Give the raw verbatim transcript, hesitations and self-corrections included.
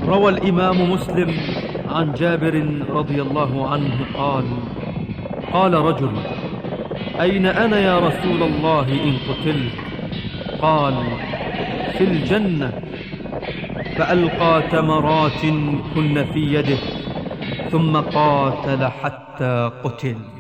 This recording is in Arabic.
روى الإمام مسلم عن جابر رضي الله عنه قال: قال رجل: أين أنا يا رسول الله إن قتلت؟ قال: في الجنة. فألقى تمرات كن في يده ثم قاتل حتى قتل.